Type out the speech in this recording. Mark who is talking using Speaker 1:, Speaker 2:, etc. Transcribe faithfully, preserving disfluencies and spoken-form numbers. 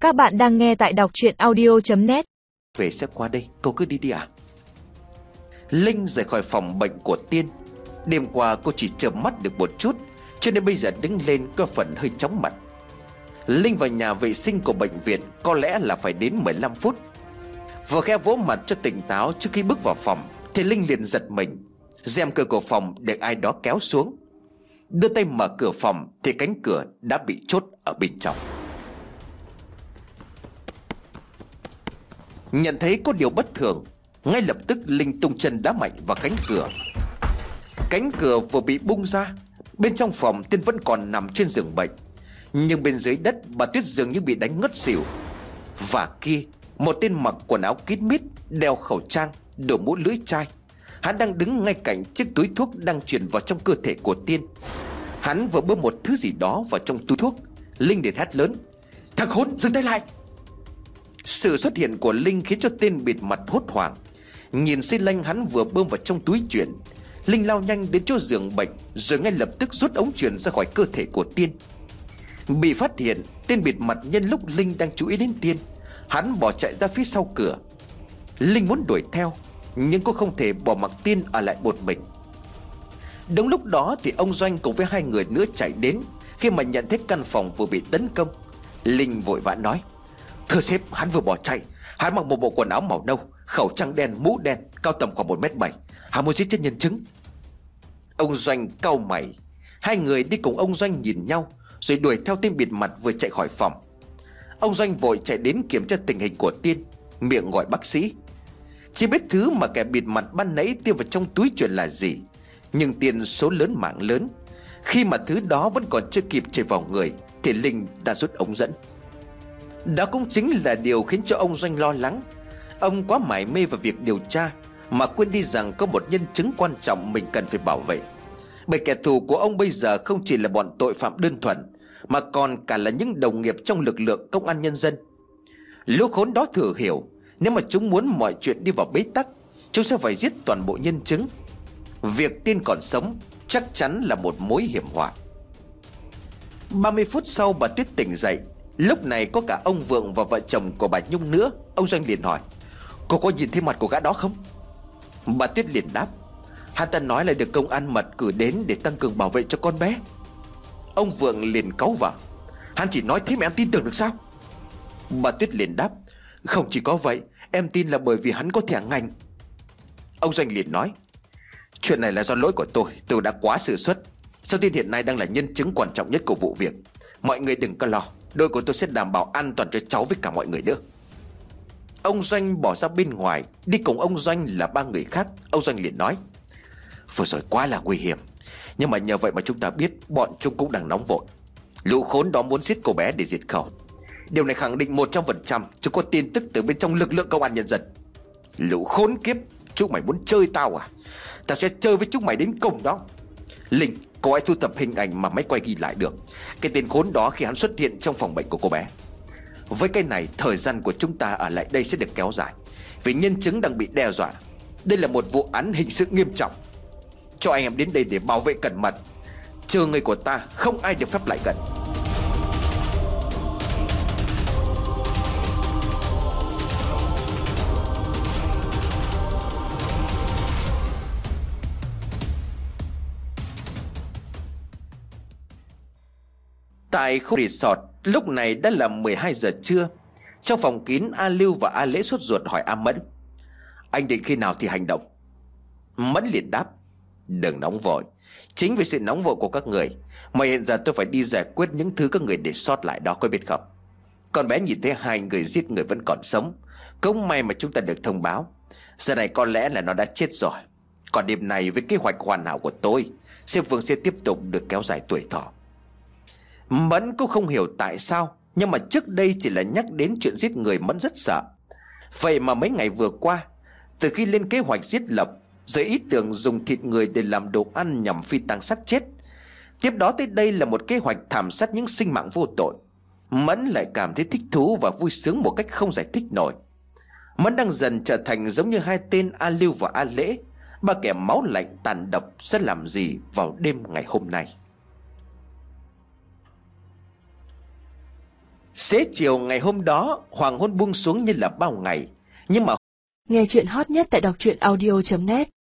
Speaker 1: Các bạn đang nghe tại đọc truyện audio chấm net.
Speaker 2: Về sẽ qua đây, cô cứ đi đi à. Linh rời khỏi phòng bệnh của Tiên. Đêm qua cô chỉ chợp mắt được một chút, cho nên bây giờ đứng lên có phần hơi chóng mặt. Linh vào nhà vệ sinh của bệnh viện có lẽ là phải đến mười lăm phút. Vừa khẽ vỗ mặt cho tỉnh táo trước khi bước vào phòng thì Linh liền giật mình. Rèm cửa của phòng được ai đó kéo xuống. Đưa tay mở cửa phòng thì cánh cửa đã bị chốt ở bên trong. Nhận thấy có điều bất thường, ngay lập tức Linh tung chân đá mạnh vào cánh cửa. Cánh cửa vừa bị bung ra, bên trong phòng Tiên vẫn còn nằm trên giường bệnh, nhưng bên dưới đất bà Tuyết dường như bị đánh ngất xỉu. Và kia, một tên mặc quần áo kín mít, đeo khẩu trang, đội mũ lưỡi chai. Hắn đang đứng ngay cạnh chiếc túi thuốc đang chuyển vào trong cơ thể của Tiên. Hắn vừa bơm một thứ gì đó vào trong túi thuốc. Linh liền hét lớn: "Thằng khốn, dừng tay lại!" Sự xuất hiện của Linh khiến cho tên bịt mặt hốt hoảng. Nhìn xi lanh hắn vừa bơm vào trong túi chuyển, Linh lao nhanh đến chỗ giường bệnh, rồi ngay lập tức rút ống truyền ra khỏi cơ thể của Tiên. Bị phát hiện, tên bịt mặt nhân lúc Linh đang chú ý đến Tiên, hắn bỏ chạy ra phía sau cửa. Linh muốn đuổi theo, nhưng cô không thể bỏ mặc Tiên ở lại một mình. Đúng lúc đó thì ông Doanh cùng với hai người nữa chạy đến. Khi mà nhận thấy căn phòng vừa bị tấn công, Linh vội vã nói: "Thưa sếp, hắn vừa bỏ chạy. Hắn mặc một bộ quần áo màu nâu, khẩu trang đen, mũ đen, cao tầm khoảng một mét bảy. Hắn muốn giết chết nhân chứng." Ông Doanh cau mày. Hai người đi cùng ông Doanh nhìn nhau, rồi đuổi theo tên bịt mặt vừa chạy khỏi phòng. Ông Doanh vội chạy đến kiểm tra tình hình của Tiên, miệng gọi bác sĩ. Chỉ biết thứ mà kẻ bịt mặt ban nãy tiêu vào trong túi chuyển là gì, nhưng tiền số lớn mạng lớn. Khi mà thứ đó vẫn còn chưa kịp chảy vào người thì Linh đã rút ống dẫn. Đó cũng chính là điều khiến cho ông Doanh lo lắng. Ông quá mải mê vào việc điều tra mà quên đi rằng có một nhân chứng quan trọng mình cần phải bảo vệ. Bởi kẻ thù của ông bây giờ không chỉ là bọn tội phạm đơn thuần, mà còn cả là những đồng nghiệp trong lực lượng công an nhân dân. Lũ khốn đó thừa hiểu, nếu mà chúng muốn mọi chuyện đi vào bế tắc, chúng sẽ phải giết toàn bộ nhân chứng. Việc Tiên còn sống chắc chắn là một mối hiểm họa. Ba mươi phút sau, bà Tuyết tỉnh dậy. Lúc này có cả ông Vượng và vợ chồng của bà Nhung nữa. Ông Doanh liền hỏi: "Cô có nhìn thấy mặt của gã đó không?" Bà Tuyết liền đáp: "Hắn ta nói là được công an mật cử đến để tăng cường bảo vệ cho con bé." Ông Vượng liền cáu vào: "Hắn chỉ nói thế mà em tin tưởng được sao?" Bà Tuyết liền đáp: "Không chỉ có vậy, em tin là bởi vì hắn có thẻ ngành." Ông Doanh liền nói: "Chuyện này là do lỗi của tôi, tôi đã quá sơ suất. Sao Tiên hiện nay đang là nhân chứng quan trọng nhất của vụ việc. Mọi người đừng có lo, đội của tôi sẽ đảm bảo an toàn cho cháu với cả mọi người nữa." Ông Doanh bỏ ra bên ngoài. Đi cùng ông Doanh là ba người khác. Ông Doanh liền nói: "Vừa rồi quá là nguy hiểm, nhưng mà nhờ vậy mà chúng ta biết bọn chúng cũng đang nóng vội. Lũ khốn đó muốn giết cô bé để diệt khẩu. Điều này khẳng định một trăm phần trăm chúng có tin tức từ bên trong lực lượng công an nhân dân. Lũ khốn kiếp, chúng mày muốn chơi tao à? Tao sẽ chơi với chúng mày đến cùng đó." Linh, cô hãy thu thập hình ảnh mà máy quay ghi lại được cái tên khốn đó khi hắn xuất hiện trong phòng bệnh của cô bé. Với cái này, thời gian của chúng ta ở lại đây sẽ được kéo dài, vì nhân chứng đang bị đe dọa. Đây là một vụ án hình sự nghiêm trọng. Cho anh em đến đây để bảo vệ cẩn mật. Chờ người của ta, không ai được phép lại gần." Tại khu resort, lúc này đã là mười hai giờ trưa. Trong phòng kín, A Lưu và A Lễ sốt ruột hỏi A Mẫn: "Anh định khi nào thì hành động?" Mẫn liền đáp: "Đừng nóng vội. Chính vì sự nóng vội của các người mà hiện giờ tôi phải đi giải quyết những thứ các người để sót lại đó, có biết không? Con bé nhìn thấy hai người giết người vẫn còn sống, cũng may mà chúng ta được thông báo. Giờ này có lẽ là nó đã chết rồi. Còn đêm này với kế hoạch hoàn hảo của tôi, Diệp Vương sẽ tiếp tục được kéo dài tuổi thọ." Mẫn cũng không hiểu tại sao, nhưng mà trước đây chỉ là nhắc đến chuyện giết người Mẫn rất sợ. Vậy mà mấy ngày vừa qua, từ khi lên kế hoạch giết Lập, rồi ý tưởng dùng thịt người để làm đồ ăn nhằm phi tang xác chết, tiếp đó tới đây là một kế hoạch thảm sát những sinh mạng vô tội, Mẫn lại cảm thấy thích thú và vui sướng một cách không giải thích nổi. Mẫn đang dần trở thành giống như hai tên A Lưu và A Lễ, ba kẻ máu lạnh tàn độc sẽ làm gì vào đêm ngày hôm nay. Xế chiều ngày hôm đó, hoàng hôn buông xuống như là bao ngày. Nhưng mà
Speaker 3: nghe chuyện hot nhất tại đọc truyện audio chấm net